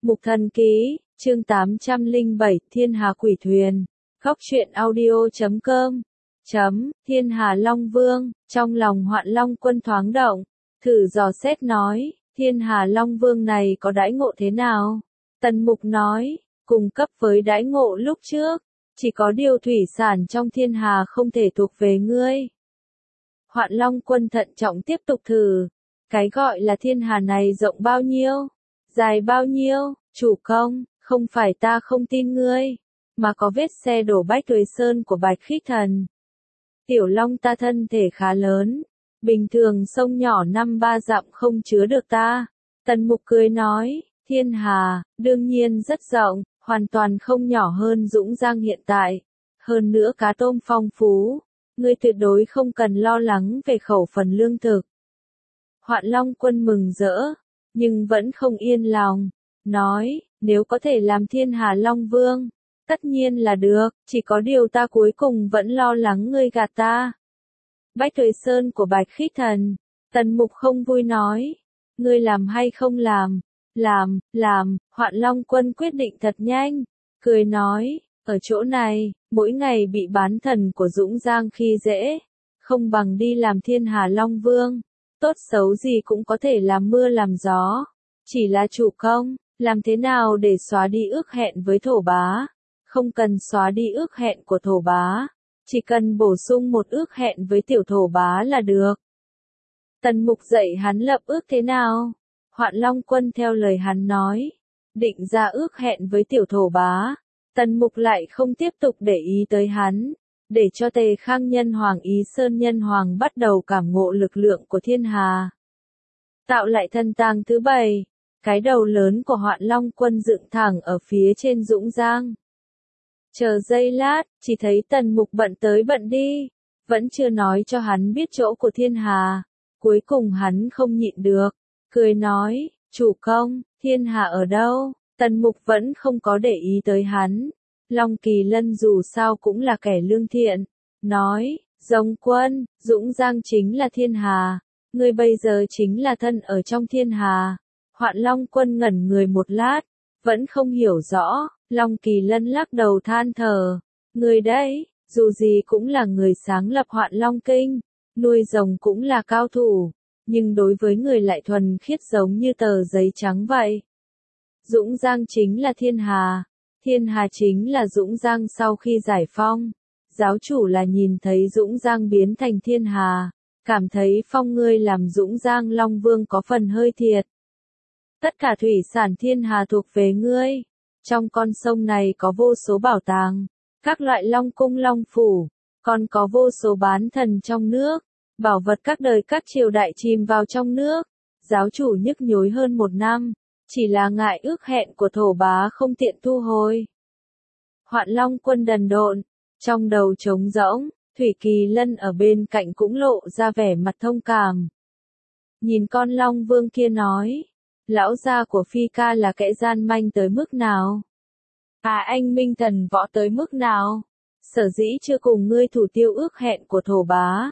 Mục Thần Ký, chương 807, Thiên Hà Quỷ Thuyền. Góc truyện audio.com. Thiên Hà Long Vương, trong lòng Hoạn Long Quân thoáng động, thử dò xét nói, Thiên Hà Long Vương này có đãi ngộ thế nào? Tần Mục nói, cùng cấp với đãi ngộ lúc trước, chỉ có điều thủy sản trong thiên hà không thể thuộc về ngươi. Hoạn Long Quân thận trọng tiếp tục thử, cái gọi là thiên hà này rộng bao nhiêu? Dài bao nhiêu? Chủ công, không phải ta không tin ngươi, mà có vết xe đổ Bách Tuế Sơn của Bạch Khích Thần. Tiểu Long ta thân thể khá lớn, bình thường sông nhỏ 5-3 dặm không chứa được ta. Tần Mục cười nói, thiên hà, đương nhiên rất rộng, hoàn toàn không nhỏ hơn Dũng Giang hiện tại. Hơn nữa cá tôm phong phú, ngươi tuyệt đối không cần lo lắng về khẩu phần lương thực. Hoạn Long Quân mừng rỡ, nhưng vẫn không yên lòng, nói, nếu có thể làm Thiên Hà Long Vương, tất nhiên là được, chỉ có điều ta cuối cùng vẫn lo lắng ngươi gạt ta. Bách Tuế Sơn của Bạch Khích Thần, Tần Mục không vui nói, ngươi làm hay không làm? Làm, Hoạn Long Quân quyết định thật nhanh, cười nói, ở chỗ này, mỗi ngày bị bán thần của Dũng Giang khi dễ, không bằng đi làm Thiên Hà Long Vương, tốt xấu gì cũng có thể làm mưa làm gió, chỉ là chủ công, làm thế nào để xóa đi ước hẹn với Thổ Bá? Không cần xóa đi ước hẹn của Thổ Bá, chỉ cần bổ sung một ước hẹn với Tiểu Thổ Bá là được. Tần Mục dạy hắn lập ước thế nào? Hoạn Long Quân theo lời hắn nói, định ra ước hẹn với Tiểu Thổ Bá. Tần Mục lại không tiếp tục để ý tới hắn, để cho Tề Khang Nhân Hoàng Ý Sơn Nhân Hoàng bắt đầu cảm ngộ lực lượng của thiên hà. Tạo lại thần tàng thứ 7, cái đầu lớn của Hoạn Long Quân dựng thẳng ở phía trên Dũng Giang. Chờ giây lát, chỉ thấy Tần Mục bận tới bận đi, vẫn chưa nói cho hắn biết chỗ của thiên hà. Cuối cùng hắn không nhịn được, cười nói, chủ công, thiên hà ở đâu? Tần Mục vẫn không có để ý tới hắn. Long Kỳ Lân dù sao cũng là kẻ lương thiện, nói, Rồng Quân, Dũng Giang chính là thiên hà, ngươi bây giờ chính là thân ở trong thiên hà. Hoạn Long Quân ngẩn người một lát, vẫn không hiểu rõ. Long Kỳ Lân lắc đầu than thở, người đấy, dù gì cũng là người sáng lập Hoạn Long Kinh, nuôi rồng cũng là cao thủ, nhưng đối với người lại thuần khiết giống như tờ giấy trắng vậy. Dũng Giang chính là thiên hà chính là Dũng Giang sau khi giải phong. Giáo chủ là nhìn thấy Dũng Giang biến thành thiên hà, cảm thấy phong ngươi làm Dũng Giang Long Vương có phần hơi thiệt. Tất cả thủy sản thiên hà thuộc về ngươi. Trong con sông này có vô số bảo tàng, các loại long cung long phủ, còn có vô số bán thần trong nước, bảo vật các đời các triều đại chìm vào trong nước. Giáo chủ nhức nhối hơn 1 năm, chỉ là ngại ước hẹn của Thổ Bá không tiện thu hồi. Hoạn Long Quân đần độn, trong đầu trống rỗng, Thủy Kỳ Lân ở bên cạnh cũng lộ ra vẻ mặt thông cảm. Nhìn con Long Vương kia nói, lão gia của Phi ca là kẻ gian manh tới mức nào? Anh minh thần võ tới mức nào? Sở dĩ chưa cùng ngươi thủ tiêu ước hẹn của Thổ Bá,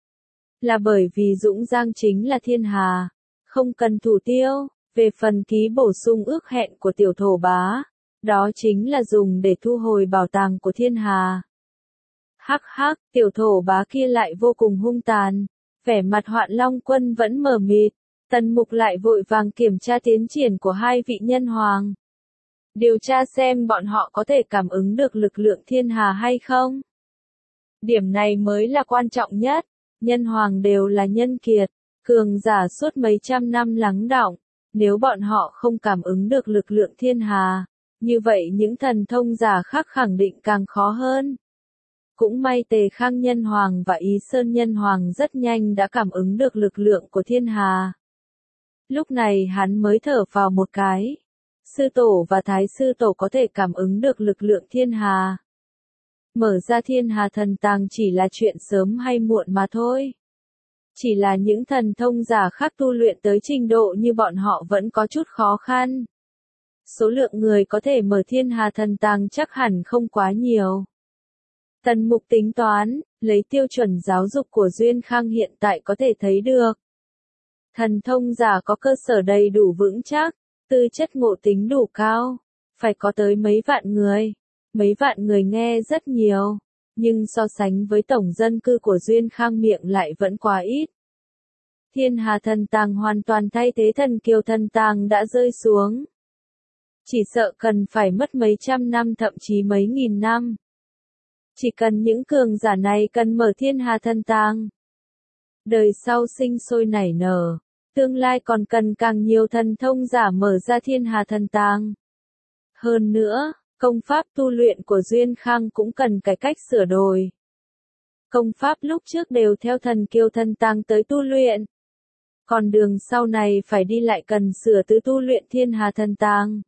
là bởi vì Dũng Giang chính là thiên hà, không cần thủ tiêu. Về phần ký bổ sung ước hẹn của Tiểu Thổ Bá, đó chính là dùng để thu hồi bảo tàng của thiên hà. Hắc hắc, Tiểu Thổ Bá kia lại vô cùng hung tàn, vẻ mặt Hoạn Long Quân vẫn mờ mịt. Tần Mục lại vội vàng kiểm tra tiến triển của 2 vị nhân hoàng. Điều tra xem bọn họ có thể cảm ứng được lực lượng thiên hà hay không. Điểm này mới là quan trọng nhất. Nhân hoàng đều là nhân kiệt, cường giả suốt mấy trăm năm lắng đọng. Nếu bọn họ không cảm ứng được lực lượng thiên hà, như vậy những thần thông giả khác khẳng định càng khó hơn. Cũng may Tề Khang Nhân Hoàng và Ý Sơn Nhân Hoàng rất nhanh đã cảm ứng được lực lượng của thiên hà. Lúc này hắn mới thở vào một cái. Sư tổ và Thái sư tổ có thể cảm ứng được lực lượng thiên hà. Mở ra thiên hà thần tàng chỉ là chuyện sớm hay muộn mà thôi. Chỉ là những thần thông giả khác tu luyện tới trình độ như bọn họ vẫn có chút khó khăn. Số lượng người có thể mở thiên hà thần tàng chắc hẳn không quá nhiều. Tần Mục tính toán, lấy tiêu chuẩn giáo dục của Duyên Khang hiện tại có thể thấy được. Thần thông giả có cơ sở đầy đủ vững chắc, tư chất ngộ tính đủ cao, phải có tới mấy vạn người. Mấy vạn người nghe rất nhiều, nhưng so sánh với tổng dân cư của Duyên Khang miệng lại vẫn quá ít. Thiên Hà Thần Tàng hoàn toàn thay thế Thần Kiều Thần Tàng đã rơi xuống. Chỉ sợ cần phải mất mấy trăm năm thậm chí mấy nghìn năm. Chỉ cần những cường giả này cần mở Thiên Hà Thần Tàng. Đời sau sinh sôi nảy nở, tương lai còn cần càng nhiều thần thông giả mở ra Thiên Hà Thần Tàng. Hơn nữa, công pháp tu luyện của Duyên Khang cũng cần cải cách sửa đổi. Công pháp lúc trước đều theo Thần Kiều Thần Tàng tới tu luyện. Còn đường sau này phải đi lại cần sửa từ tu luyện Thiên Hà Thần Tàng.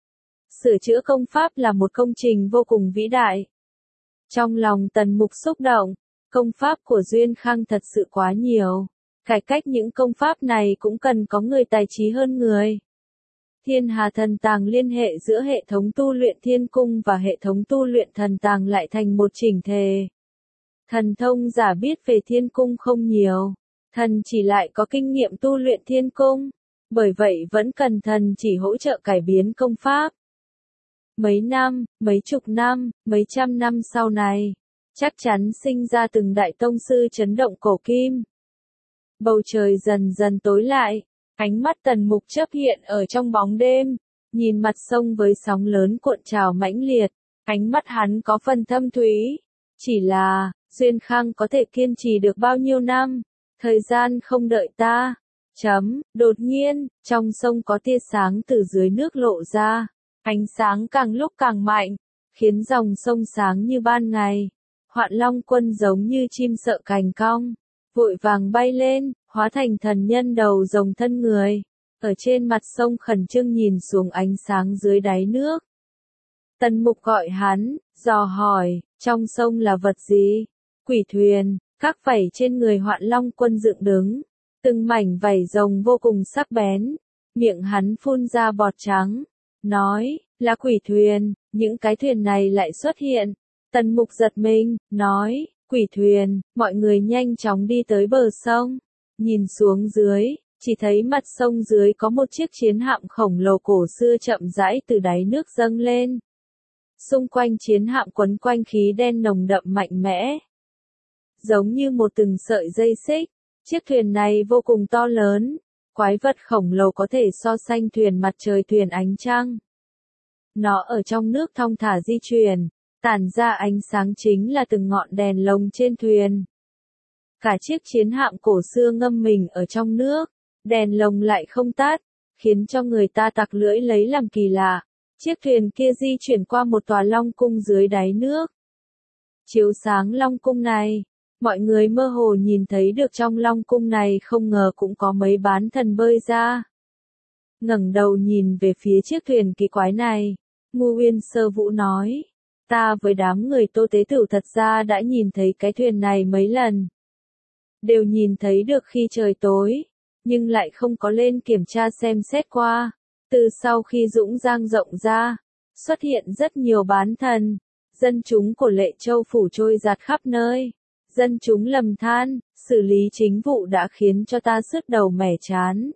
Sửa chữa công pháp là một công trình vô cùng vĩ đại. Trong lòng Tần Mục xúc động, công pháp của Duyên Khang thật sự quá nhiều. Cải cách những công pháp này cũng cần có người tài trí hơn người. Thiên Hà Thần Tàng liên hệ giữa hệ thống tu luyện Thiên Cung và hệ thống tu luyện Thần Tàng lại thành một chỉnh thể. Thần thông giả biết về Thiên Cung không nhiều, thần chỉ lại có kinh nghiệm tu luyện Thiên Cung, bởi vậy vẫn cần thần chỉ hỗ trợ cải biến công pháp. Mấy năm, mấy chục năm, mấy trăm năm sau này, chắc chắn sinh ra từng đại tông sư chấn động cổ kim. Bầu trời dần dần tối lại, ánh mắt Tần Mục chớp hiện ở trong bóng đêm, nhìn mặt sông với sóng lớn cuộn trào mãnh liệt, ánh mắt hắn có phần thâm thúy. Chỉ là, Duyên Khang có thể kiên trì được bao nhiêu năm, thời gian không đợi ta. Đột nhiên, trong sông có tia sáng từ dưới nước lộ ra, ánh sáng càng lúc càng mạnh, khiến dòng sông sáng như ban ngày. Hoạn Long Quân giống như chim sợ cành cong, vội vàng bay lên, hóa thành thần nhân đầu rồng thân người, ở trên mặt sông khẩn trương nhìn xuống ánh sáng dưới đáy nước. Tần Mục gọi hắn, dò hỏi, trong sông là vật gì? Quỷ thuyền, các vảy trên người Hoạn Long Quân dựng đứng, từng mảnh vảy rồng vô cùng sắc bén, miệng hắn phun ra bọt trắng, nói, là quỷ thuyền, những cái thuyền này lại xuất hiện. Tần Mục giật mình, nói, quỷ thuyền, mọi người nhanh chóng đi tới bờ sông, nhìn xuống dưới, chỉ thấy mặt sông dưới có một chiếc chiến hạm khổng lồ cổ xưa chậm rãi từ đáy nước dâng lên. Xung quanh chiến hạm quấn quanh khí đen nồng đậm mạnh mẽ, giống như một từng sợi dây xích. Chiếc thuyền này vô cùng to lớn, quái vật khổng lồ có thể so sánh thuyền mặt trời thuyền ánh trăng. Nó ở trong nước thong thả di chuyển, tản ra ánh sáng chính là từng ngọn đèn lồng trên thuyền. Cả chiếc chiến hạm cổ xưa ngâm mình ở trong nước, đèn lồng lại không tắt, khiến cho người ta tặc lưỡi lấy làm kỳ lạ. Chiếc thuyền kia di chuyển qua một tòa long cung dưới đáy nước. Chiếu sáng long cung này, mọi người mơ hồ nhìn thấy được trong long cung này không ngờ cũng có mấy bán thần bơi ra. Ngẩng đầu nhìn về phía chiếc thuyền kỳ quái này, Ngô Uyên Sơ Vũ nói, ta với đám người Tô Tế Tửu thật ra đã nhìn thấy cái thuyền này mấy lần. Đều nhìn thấy được khi trời tối, nhưng lại không có lên kiểm tra xem xét qua. Từ sau khi Dũng Giang rộng ra, xuất hiện rất nhiều bán thần, dân chúng của Lệ Châu phủ trôi giạt khắp nơi. Dân chúng lầm than, xử lý chính vụ đã khiến cho ta sứt đầu mẻ chán.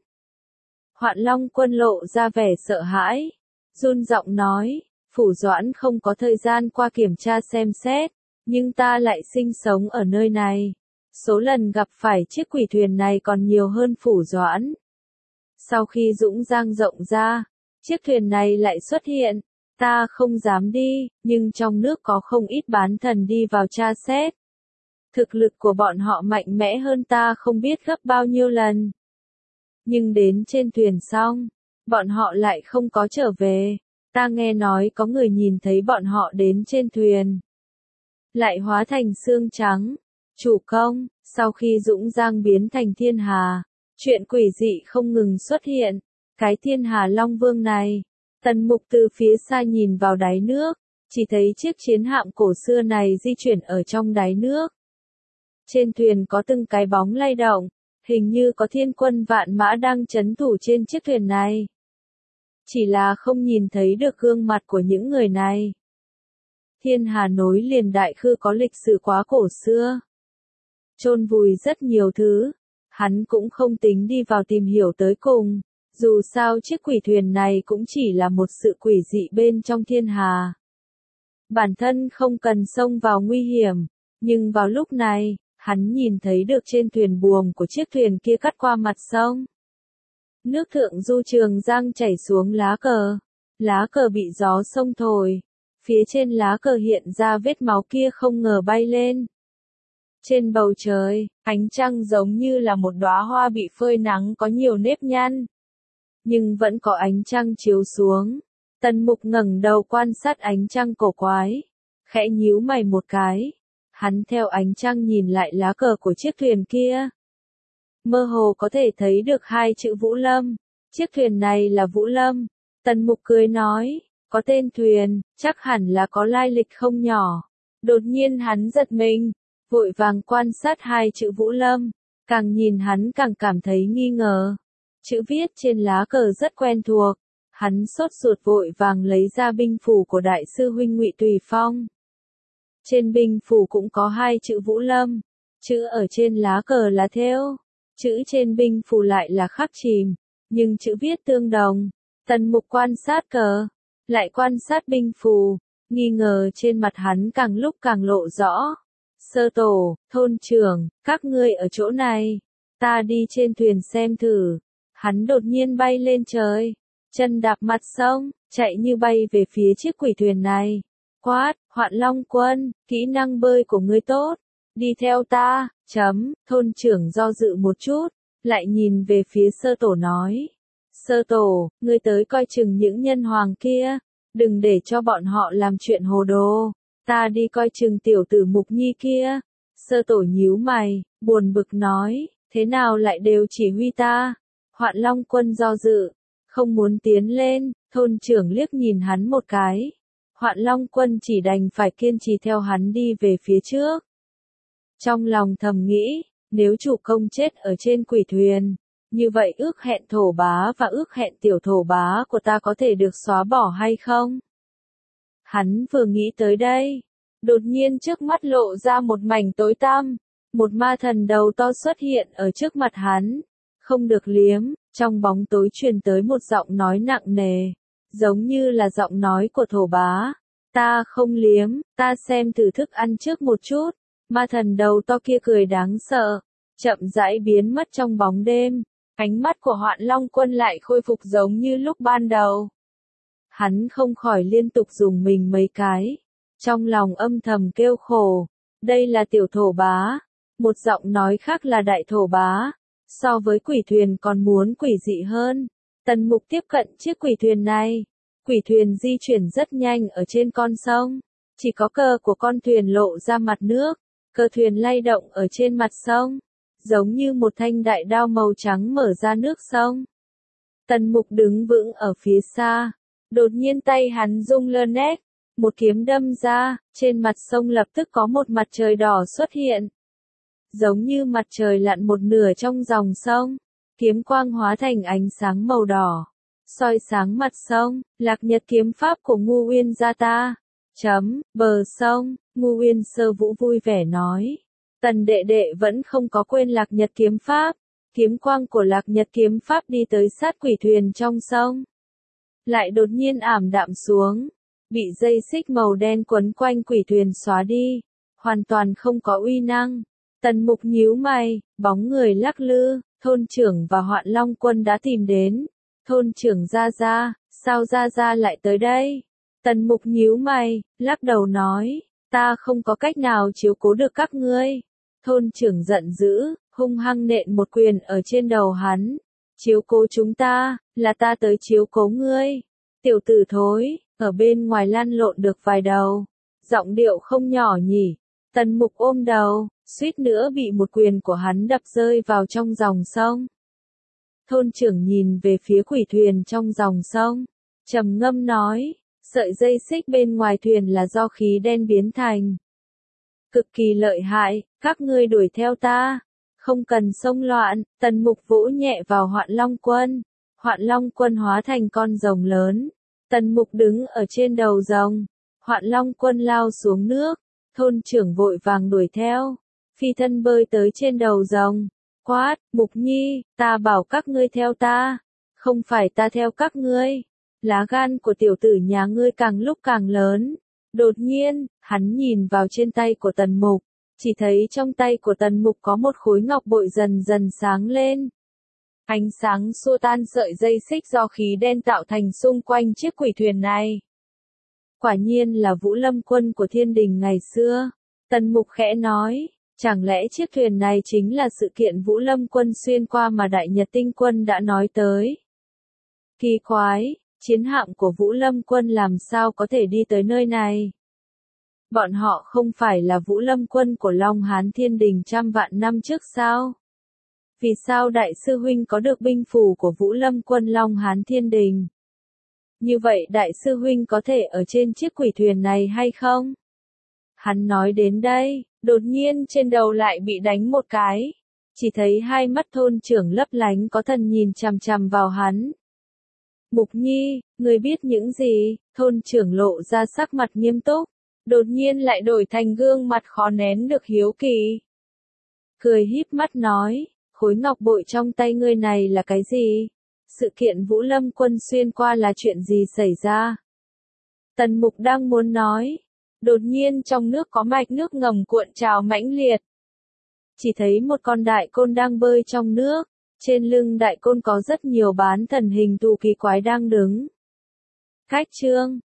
Hoạn Long Quân lộ ra vẻ sợ hãi, run giọng nói, Phủ Doãn không có thời gian qua kiểm tra xem xét, nhưng ta lại sinh sống ở nơi này. Số lần gặp phải chiếc quỷ thuyền này còn nhiều hơn Phủ Doãn. Sau khi Dũng Giang rộng ra, chiếc thuyền này lại xuất hiện, ta không dám đi, nhưng trong nước có không ít bán thần đi vào tra xét. Thực lực của bọn họ mạnh mẽ hơn ta không biết gấp bao nhiêu lần. Nhưng đến trên thuyền xong, bọn họ lại không có trở về. Ta nghe nói có người nhìn thấy bọn họ đến trên thuyền, lại hóa thành xương trắng. Chủ công, sau khi Dũng Giang biến thành thiên hà, chuyện quỷ dị không ngừng xuất hiện. Cái thiên hà Long Vương này, Tần Mục từ phía xa nhìn vào đáy nước, chỉ thấy chiếc chiến hạm cổ xưa này di chuyển ở trong đáy nước. Trên thuyền có từng cái bóng lay động, hình như có thiên quân vạn mã đang trấn thủ trên chiếc thuyền này. Chỉ là không nhìn thấy được gương mặt của những người này. Thiên hà nối liền Đại Khư có lịch sử quá cổ xưa, chôn vùi rất nhiều thứ, hắn cũng không tính đi vào tìm hiểu tới cùng, Dù sao chiếc quỷ thuyền này cũng chỉ là một sự quỷ dị bên trong thiên hà. Bản thân không cần xông vào nguy hiểm, nhưng vào lúc này, hắn nhìn thấy được trên thuyền buồm của chiếc thuyền kia cắt qua mặt sông. Nước thượng du trường giang chảy xuống lá cờ bị gió sông thổi, phía trên lá cờ hiện ra vết máu kia không ngờ bay lên. Trên bầu trời, ánh trăng giống như là một đóa hoa bị phơi nắng có nhiều nếp nhăn. Nhưng vẫn có ánh trăng chiếu xuống. Tần Mục ngẩng đầu quan sát ánh trăng cổ quái. Khẽ nhíu mày một cái. Hắn theo ánh trăng nhìn lại lá cờ của chiếc thuyền kia. Mơ hồ có thể thấy được hai chữ Vũ Lâm. Chiếc thuyền này là Vũ Lâm. Tần Mục cười nói, có tên thuyền, chắc hẳn là có lai lịch không nhỏ. Đột nhiên hắn giật mình, vội vàng quan sát hai chữ Vũ Lâm. Càng nhìn hắn càng cảm thấy nghi ngờ. Chữ viết trên lá cờ rất quen thuộc. Hắn sốt ruột vội vàng lấy ra binh phù của đại sư huynh Ngụy Tùy Phong. Trên binh phù cũng có hai chữ Vũ Lâm. Chữ ở trên lá cờ là thêu, chữ trên binh phù lại là khắc chìm, nhưng chữ viết tương đồng. Tần Mục quan sát cờ, lại quan sát binh phù, nghi ngờ trên mặt hắn càng lúc càng lộ rõ. Sơ tổ, thôn trưởng, các ngươi ở chỗ này, ta đi trên thuyền xem thử. Hắn đột nhiên bay lên trời, chân đạp mặt sông, chạy như bay về phía chiếc quỷ thuyền này. Quát, Hoạn Long Quân, kỹ năng bơi của ngươi tốt, đi theo ta, thôn trưởng do dự một chút, lại nhìn về phía sơ tổ nói. Sơ tổ, ngươi tới coi chừng những nhân hoàng kia, đừng để cho bọn họ làm chuyện hồ đồ, ta đi coi chừng tiểu tử Mục Nhi kia. Sơ tổ nhíu mày, buồn bực nói, thế nào lại đều chỉ huy ta? Hoạn Long Quân do dự, không muốn tiến lên, thôn trưởng liếc nhìn hắn một cái. Hoạn Long Quân chỉ đành phải kiên trì theo hắn đi về phía trước. Trong lòng thầm nghĩ, nếu chủ công chết ở trên quỷ thuyền, như vậy ước hẹn thổ bá và ước hẹn tiểu thổ bá của ta có thể được xóa bỏ hay không? Hắn vừa nghĩ tới đây, đột nhiên trước mắt lộ ra một mảnh tối tăm, một ma thần đầu to xuất hiện ở trước mặt hắn. Không được liếm, trong bóng tối truyền tới một giọng nói nặng nề, giống như là giọng nói của thổ bá. Ta không liếm, ta xem thử thức ăn trước một chút. Ma thần đầu to kia cười đáng sợ, chậm rãi biến mất trong bóng đêm. Ánh mắt của Hoạn Long Quân lại khôi phục giống như lúc ban đầu. Hắn không khỏi liên tục dùng mình mấy cái, trong lòng âm thầm kêu khổ. Đây là tiểu thổ bá, một giọng nói khác là đại thổ bá. So với quỷ thuyền còn muốn quỷ dị hơn. Tần Mục tiếp cận chiếc quỷ thuyền này. Quỷ thuyền di chuyển rất nhanh ở trên con sông. Chỉ có cờ của con thuyền lộ ra mặt nước. Cờ thuyền lay động ở trên mặt sông, giống như một thanh đại đao màu trắng mở ra nước sông. Tần Mục đứng vững ở phía xa. Đột nhiên tay hắn rung lên nét. Một kiếm đâm ra, trên mặt sông lập tức có một mặt trời đỏ xuất hiện. Giống như mặt trời lặn một nửa trong dòng sông, kiếm quang hóa thành ánh sáng màu đỏ, soi sáng mặt sông. Lạc Nhật kiếm pháp của Ngô Uyên gia ta. Bờ sông, Ngô Uyên Sơ Vũ vui vẻ nói. Tần đệ đệ vẫn không có quên Lạc Nhật kiếm pháp. Kiếm quang của Lạc Nhật kiếm pháp đi tới sát quỷ thuyền trong sông, lại đột nhiên ảm đạm xuống, bị dây xích màu đen quấn quanh quỷ thuyền xóa đi, hoàn toàn không có uy năng. Tần Mục nhíu mày, bóng người lắc lư, thôn trưởng và Hoạn Long Quân đã tìm đến. Thôn trưởng Gia Gia, sao Gia Gia lại tới đây? Tần Mục nhíu mày, lắc đầu nói, ta không có cách nào chiếu cố được các ngươi. Thôn trưởng giận dữ, hung hăng nện một quyền ở trên đầu hắn. Chiếu cố chúng ta, là ta tới chiếu cố ngươi. Tiểu tử thối, ở bên ngoài lăn lộn được vài đầu. Giọng điệu không nhỏ nhỉ. Tần Mục ôm đầu, suýt nữa bị một quyền của hắn đập rơi vào trong dòng sông. Thôn trưởng nhìn về phía quỷ thuyền trong dòng sông, trầm ngâm nói, sợi dây xích bên ngoài thuyền là do khí đen biến thành. Cực kỳ lợi hại, các ngươi đuổi theo ta, không cần xông loạn. Tần Mục vỗ nhẹ vào Hoạn Long Quân. Hoạn Long Quân hóa thành con rồng lớn. Tần Mục đứng ở trên đầu rồng. Hoạn Long Quân lao xuống nước. Thôn trưởng vội vàng đuổi theo. Phi thân bơi tới trên đầu rồng. Quát, Mục Nhi, ta bảo các ngươi theo ta. Không phải ta theo các ngươi. Lá gan của tiểu tử nhà ngươi càng lúc càng lớn. Đột nhiên, hắn nhìn vào trên tay của Tần Mục, chỉ thấy trong tay của Tần Mục có một khối ngọc bội dần dần sáng lên. Ánh sáng xua tan sợi dây xích do khí đen tạo thành xung quanh chiếc quỷ thuyền này. Quả nhiên là Vũ Lâm quân của Thiên Đình ngày xưa. Tần Mục khẽ nói, chẳng lẽ chiếc thuyền này chính là sự kiện Vũ Lâm quân xuyên qua mà Đại Nhật Tinh quân đã nói tới? Kỳ quái, chiến hạm của Vũ Lâm quân làm sao có thể đi tới nơi này? Bọn họ không phải là Vũ Lâm quân của Long Hán Thiên Đình trăm vạn năm trước sao? Vì sao Đại sư huynh có được binh phù của Vũ Lâm quân Long Hán Thiên Đình? Như vậy Đại sư huynh có thể ở trên chiếc quỷ thuyền này hay không? Hắn nói đến đây, đột nhiên trên đầu lại bị đánh một cái. Chỉ thấy hai mắt thôn trưởng lấp lánh có thần nhìn chằm chằm vào hắn. Mục Nhi, người biết những gì? Thôn trưởng lộ ra sắc mặt nghiêm túc, đột nhiên lại đổi thành gương mặt khó nén được hiếu kỳ. Cười híp mắt nói, khối ngọc bội trong tay ngươi này là cái gì? Sự kiện Vũ Lâm quân xuyên qua là chuyện gì xảy ra? Tần Mục đang muốn nói, đột nhiên trong nước có mạch nước ngầm cuộn trào mãnh liệt. Chỉ thấy một con đại côn đang bơi trong nước, trên lưng đại côn có rất nhiều bán thần hình thù kỳ quái đang đứng. Cách chương